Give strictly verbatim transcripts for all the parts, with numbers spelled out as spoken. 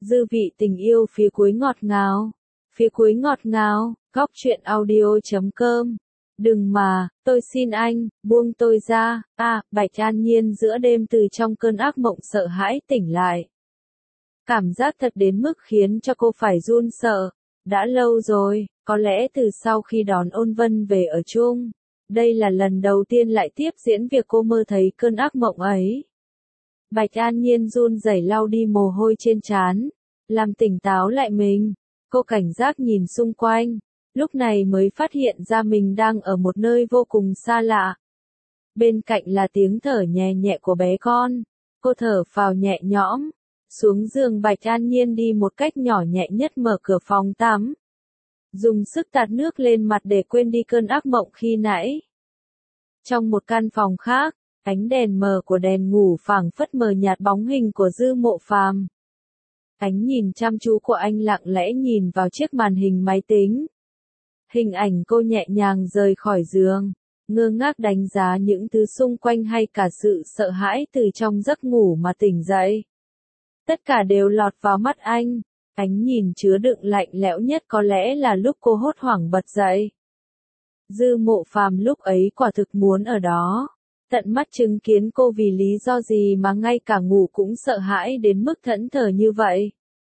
Dư vị tình yêu phía cuối ngọt ngào. Phía cuối ngọt ngào, góc truyện audio chấm com. Đừng mà, tôi xin anh, buông tôi ra. À, Bạch An Nhiên giữa đêm từ trong cơn ác mộng sợ hãi tỉnh lại. Cảm giác thật đến mức khiến cho cô phải run sợ. Đã lâu rồi, có lẽ từ sau khi đón Ôn Vân về ở chung, đây là lần đầu tiên lại tiếp diễn việc cô mơ thấy cơn ác mộng ấy. Bạch An Nhiên run rẩy lau đi mồ hôi trên trán, làm tỉnh táo lại mình. Cô cảnh giác nhìn xung quanh, lúc này mới phát hiện ra mình đang ở một nơi vô cùng xa lạ. Bên cạnh là tiếng thở nhẹ nhẹ của bé con. Cô thở phào nhẹ nhõm. Xuống giường Bạch An Nhiên đi một cách nhỏ nhẹ nhất mở cửa phòng tắm. Dùng sức tạt nước lên mặt để quên đi cơn ác mộng khi nãy. Trong một căn phòng khác, ánh đèn mờ của đèn ngủ phảng phất mờ nhạt bóng hình của Dư Mộ Phàm. Ánh nhìn chăm chú của anh lặng lẽ nhìn vào chiếc màn hình máy tính. Hình ảnh cô nhẹ nhàng rời khỏi giường, ngơ ngác đánh giá những thứ xung quanh hay cả sự sợ hãi từ trong giấc ngủ mà tỉnh dậy. Tất cả đều lọt vào mắt anh, ánh nhìn chứa đựng lạnh lẽo nhất có lẽ là lúc cô hốt hoảng bật dậy. Dư Mộ Phàm lúc ấy quả thực muốn ở đó, tận mắt chứng kiến cô vì lý do gì mà ngay cả ngủ cũng sợ hãi đến mức thẫn thờ như vậy.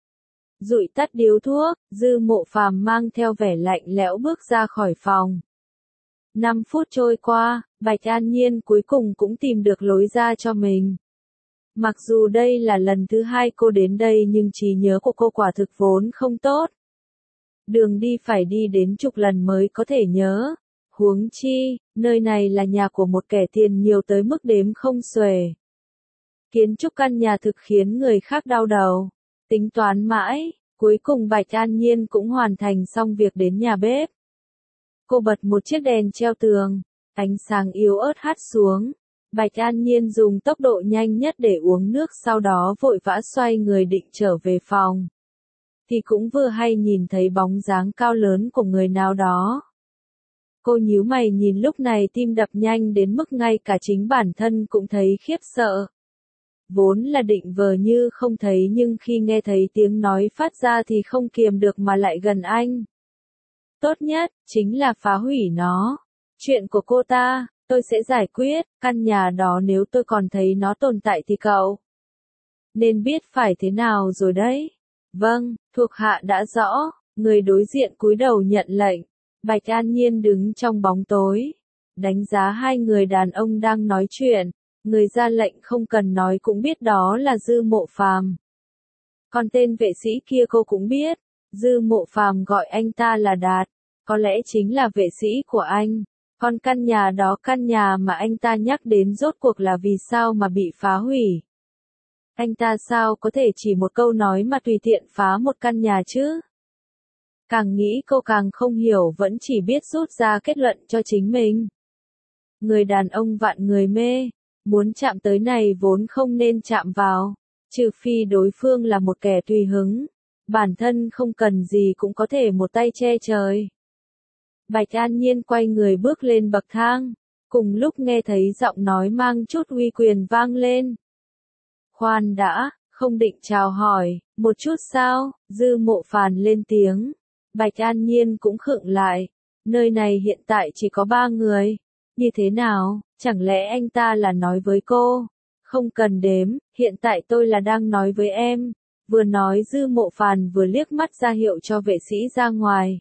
Dụi tắt điếu thuốc, Dư Mộ Phàm mang theo vẻ lạnh lẽo bước ra khỏi phòng. Năm phút trôi qua, Bạch An Nhiên cuối cùng cũng tìm được lối ra cho mình. Mặc dù đây là lần thứ hai cô đến đây nhưng trí nhớ của cô quả thực vốn không tốt. Đường đi phải đi đến chục lần mới có thể nhớ. Huống chi, nơi này là nhà của một kẻ tiền nhiều tới mức đếm không xuể. Kiến trúc căn nhà thực khiến người khác đau đầu. Tính toán mãi, cuối cùng Bạch An Nhiên cũng hoàn thành xong việc đến nhà bếp. Cô bật một chiếc đèn treo tường, ánh sáng yếu ớt hắt xuống. Bạch An Nhiên dùng tốc độ nhanh nhất để uống nước sau đó vội vã xoay người định trở về phòng. Thì cũng vừa hay nhìn thấy bóng dáng cao lớn của người nào đó. Cô nhíu mày nhìn lúc này tim đập nhanh đến mức ngay cả chính bản thân cũng thấy khiếp sợ. Vốn là định vờ như không thấy nhưng khi nghe thấy tiếng nói phát ra thì không kiềm được mà lại gần anh. Tốt nhất, chính là phá hủy nó. Chuyện của cô ta, tôi sẽ giải quyết, căn nhà đó nếu tôi còn thấy nó tồn tại thì cậu nên biết phải thế nào rồi đấy. Vâng, thuộc hạ đã rõ, người đối diện cúi đầu nhận lệnh. Bạch An Nhiên đứng trong bóng tối, đánh giá hai người đàn ông đang nói chuyện, người ra lệnh không cần nói cũng biết đó là Dư Mộ Phàm. Còn tên vệ sĩ kia cô cũng biết, Dư Mộ Phàm gọi anh ta là Đạt, có lẽ chính là vệ sĩ của anh. Còn căn nhà đó, căn nhà mà anh ta nhắc đến rốt cuộc là vì sao mà bị phá hủy? Anh ta sao có thể chỉ một câu nói mà tùy tiện phá một căn nhà chứ? Càng nghĩ cô càng không hiểu, vẫn chỉ biết rút ra kết luận cho chính mình. Người đàn ông vạn người mê, muốn chạm tới này vốn không nên chạm vào, trừ phi đối phương là một kẻ tùy hứng, bản thân không cần gì cũng có thể một tay che trời. Bạch An Nhiên quay người bước lên bậc thang, cùng lúc nghe thấy giọng nói mang chút uy quyền vang lên. Khoan đã, không định chào hỏi, một chút sao? Dư Mộ Phàm lên tiếng. Bạch An Nhiên cũng khựng lại, nơi này hiện tại chỉ có ba người, như thế nào, chẳng lẽ anh ta là nói với cô? Không cần đếm, hiện tại tôi là đang nói với em. Vừa nói Dư Mộ Phàm vừa liếc mắt ra hiệu cho vệ sĩ ra ngoài.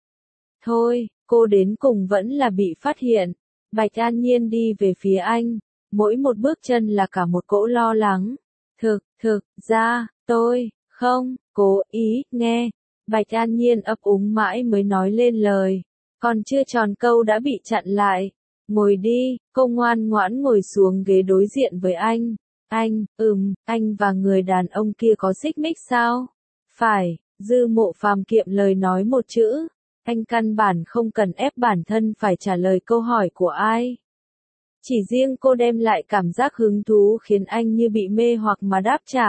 Thôi, cô đến cùng vẫn là bị phát hiện. Bạch An Nhiên đi về phía anh, mỗi một bước chân là cả một cỗ lo lắng. Thực, thực ra, tôi, không, cố ý, nghe. Bạch An Nhiên ấp úng mãi mới nói lên lời, còn chưa tròn câu đã bị chặn lại. Ngồi đi, cô ngoan ngoãn ngồi xuống ghế đối diện với anh. Anh, ừm, anh và người đàn ông kia có xích mích sao? Phải, Dư Mộ Phàm kiệm lời nói một chữ. Anh căn bản không cần ép bản thân phải trả lời câu hỏi của ai. Chỉ riêng cô đem lại cảm giác hứng thú khiến anh như bị mê hoặc mà đáp trả.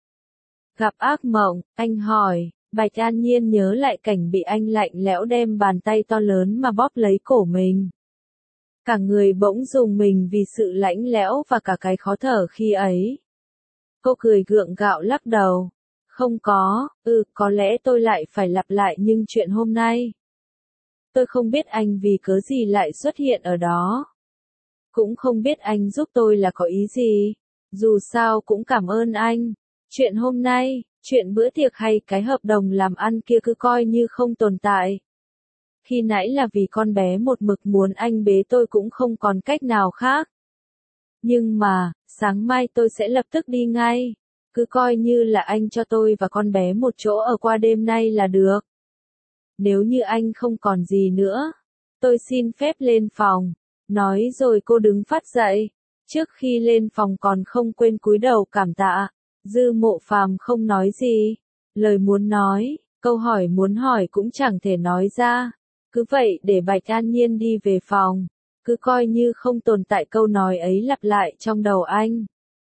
Gặp ác mộng, anh hỏi. Bạch An Nhiên nhớ lại cảnh bị anh lạnh lẽo đem bàn tay to lớn mà bóp lấy cổ mình. Cả người bỗng rùng mình vì sự lạnh lẽo và cả cái khó thở khi ấy. Cô cười gượng gạo lắc đầu. Không có, ừ, có lẽ tôi lại phải lặp lại nhưng chuyện hôm nay. Tôi không biết anh vì cớ gì lại xuất hiện ở đó. Cũng không biết anh giúp tôi là có ý gì. Dù sao cũng cảm ơn anh. Chuyện hôm nay, chuyện bữa tiệc hay cái hợp đồng làm ăn kia cứ coi như không tồn tại. Khi nãy là vì con bé một mực muốn anh bế tôi cũng không còn cách nào khác. Nhưng mà, sáng mai tôi sẽ lập tức đi ngay. Cứ coi như là anh cho tôi và con bé một chỗ ở qua đêm nay là được. Nếu như anh không còn gì nữa, tôi xin phép lên phòng. Nói rồi cô đứng phát dậy. Trước khi lên phòng còn không quên cúi đầu cảm tạ. Dư Mộ Phàm không nói gì. Lời muốn nói, câu hỏi muốn hỏi cũng chẳng thể nói ra. Cứ vậy để Bạch An Nhiên đi về phòng. Cứ coi như không tồn tại câu nói ấy lặp lại trong đầu anh.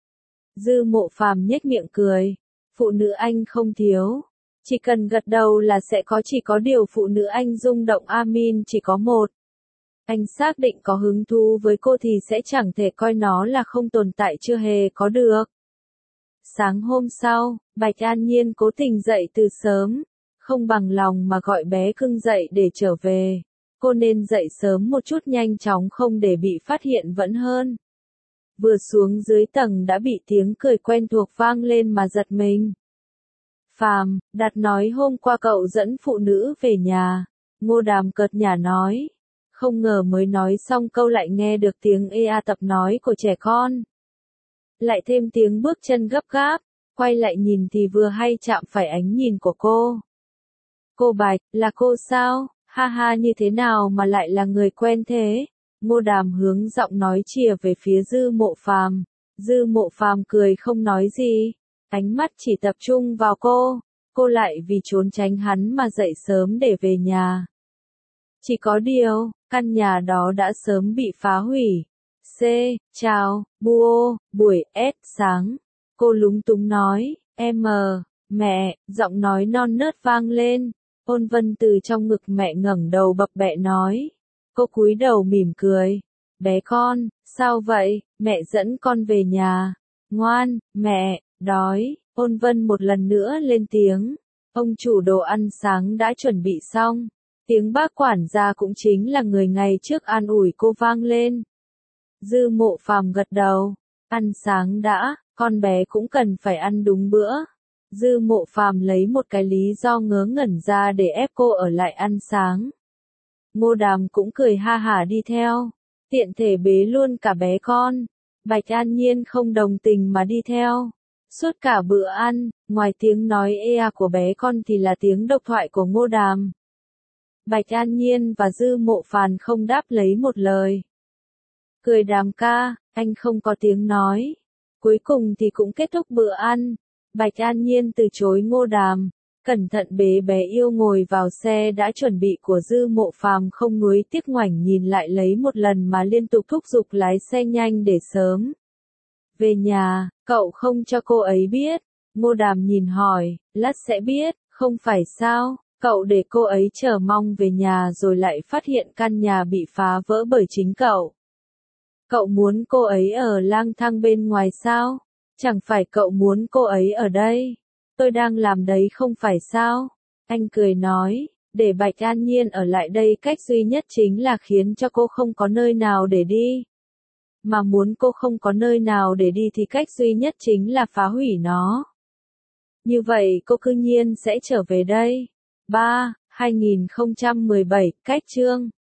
Dư Mộ Phàm nhếch miệng cười. Phụ nữ anh không thiếu. Chỉ cần gật đầu là sẽ có, chỉ có điều phụ nữ anh rung động Amin chỉ có một. Anh xác định có hứng thú với cô thì sẽ chẳng thể coi nó là không tồn tại, chưa hề có được. Sáng hôm sau, Bạch An Nhiên cố tình dậy từ sớm. Không bằng lòng mà gọi bé cưng dậy để trở về. Cô nên dậy sớm một chút nhanh chóng không để bị phát hiện vẫn hơn. Vừa xuống dưới tầng đã bị tiếng cười quen thuộc vang lên mà giật mình. Phàm, Đạt nói hôm qua cậu dẫn phụ nữ về nhà. Ngô Đàm cợt nhả nói. Không ngờ mới nói xong câu lại nghe được tiếng ê a tập nói của trẻ con. Lại thêm tiếng bước chân gấp gáp, quay lại nhìn thì vừa hay chạm phải ánh nhìn của cô. Cô Bạch, là cô sao? Ha ha, như thế nào mà lại là người quen thế? Ngô Đàm hướng giọng nói chìa về phía Dư Mộ Phàm. Dư Mộ Phàm cười không nói gì, ánh mắt chỉ tập trung vào cô. Cô lại vì trốn tránh hắn mà dậy sớm để về nhà. Chỉ có điều, căn nhà đó đã sớm bị phá hủy. C, chào, Buô, buổi S sáng. Cô lúng túng nói, em mờ, mẹ, giọng nói non nớt vang lên. Ôn Vân từ trong ngực mẹ ngẩng đầu bập bẹ nói. Cô cúi đầu mỉm cười. Bé con, sao vậy, mẹ dẫn con về nhà. Ngoan, mẹ, đói. Ôn Vân một lần nữa lên tiếng. Ông chủ đồ ăn sáng đã chuẩn bị xong. Tiếng bác quản gia cũng chính là người ngày trước an ủi cô vang lên. Dư Mộ Phàm gật đầu. Ăn sáng đã, con bé cũng cần phải ăn đúng bữa. Dư Mộ Phàm lấy một cái lý do ngớ ngẩn ra để ép cô ở lại ăn sáng. Ngô Đàm cũng cười ha hả đi theo. Tiện thể bế luôn cả bé con. Bạch An Nhiên không đồng tình mà đi theo. Suốt cả bữa ăn, ngoài tiếng nói ê a của bé con thì là tiếng độc thoại của Ngô Đàm. Bạch An Nhiên và Dư Mộ Phàm không đáp lấy một lời. Cười Đàm ca, anh không có tiếng nói. Cuối cùng thì cũng kết thúc bữa ăn. Bạch An Nhiên từ chối Ngô Đàm. Cẩn thận bế bé yêu ngồi vào xe đã chuẩn bị của Dư Mộ Phàm, không nuối tiếc ngoảnh nhìn lại lấy một lần mà liên tục thúc giục lái xe nhanh để sớm về nhà. Cậu không cho cô ấy biết. Ngô Đàm nhìn hỏi, lát sẽ biết, không phải sao? Cậu để cô ấy chờ mong về nhà rồi lại phát hiện căn nhà bị phá vỡ bởi chính cậu. Cậu muốn cô ấy ở lang thang bên ngoài sao? Chẳng phải cậu muốn cô ấy ở đây. Tôi đang làm đấy không phải sao? Anh cười nói, để Bạch An Nhiên ở lại đây cách duy nhất chính là khiến cho cô không có nơi nào để đi. Mà muốn cô không có nơi nào để đi thì cách duy nhất chính là phá hủy nó. Như vậy cô cư nhiên sẽ trở về đây. ba. hai nghìn không trăm mười bảy, cách chương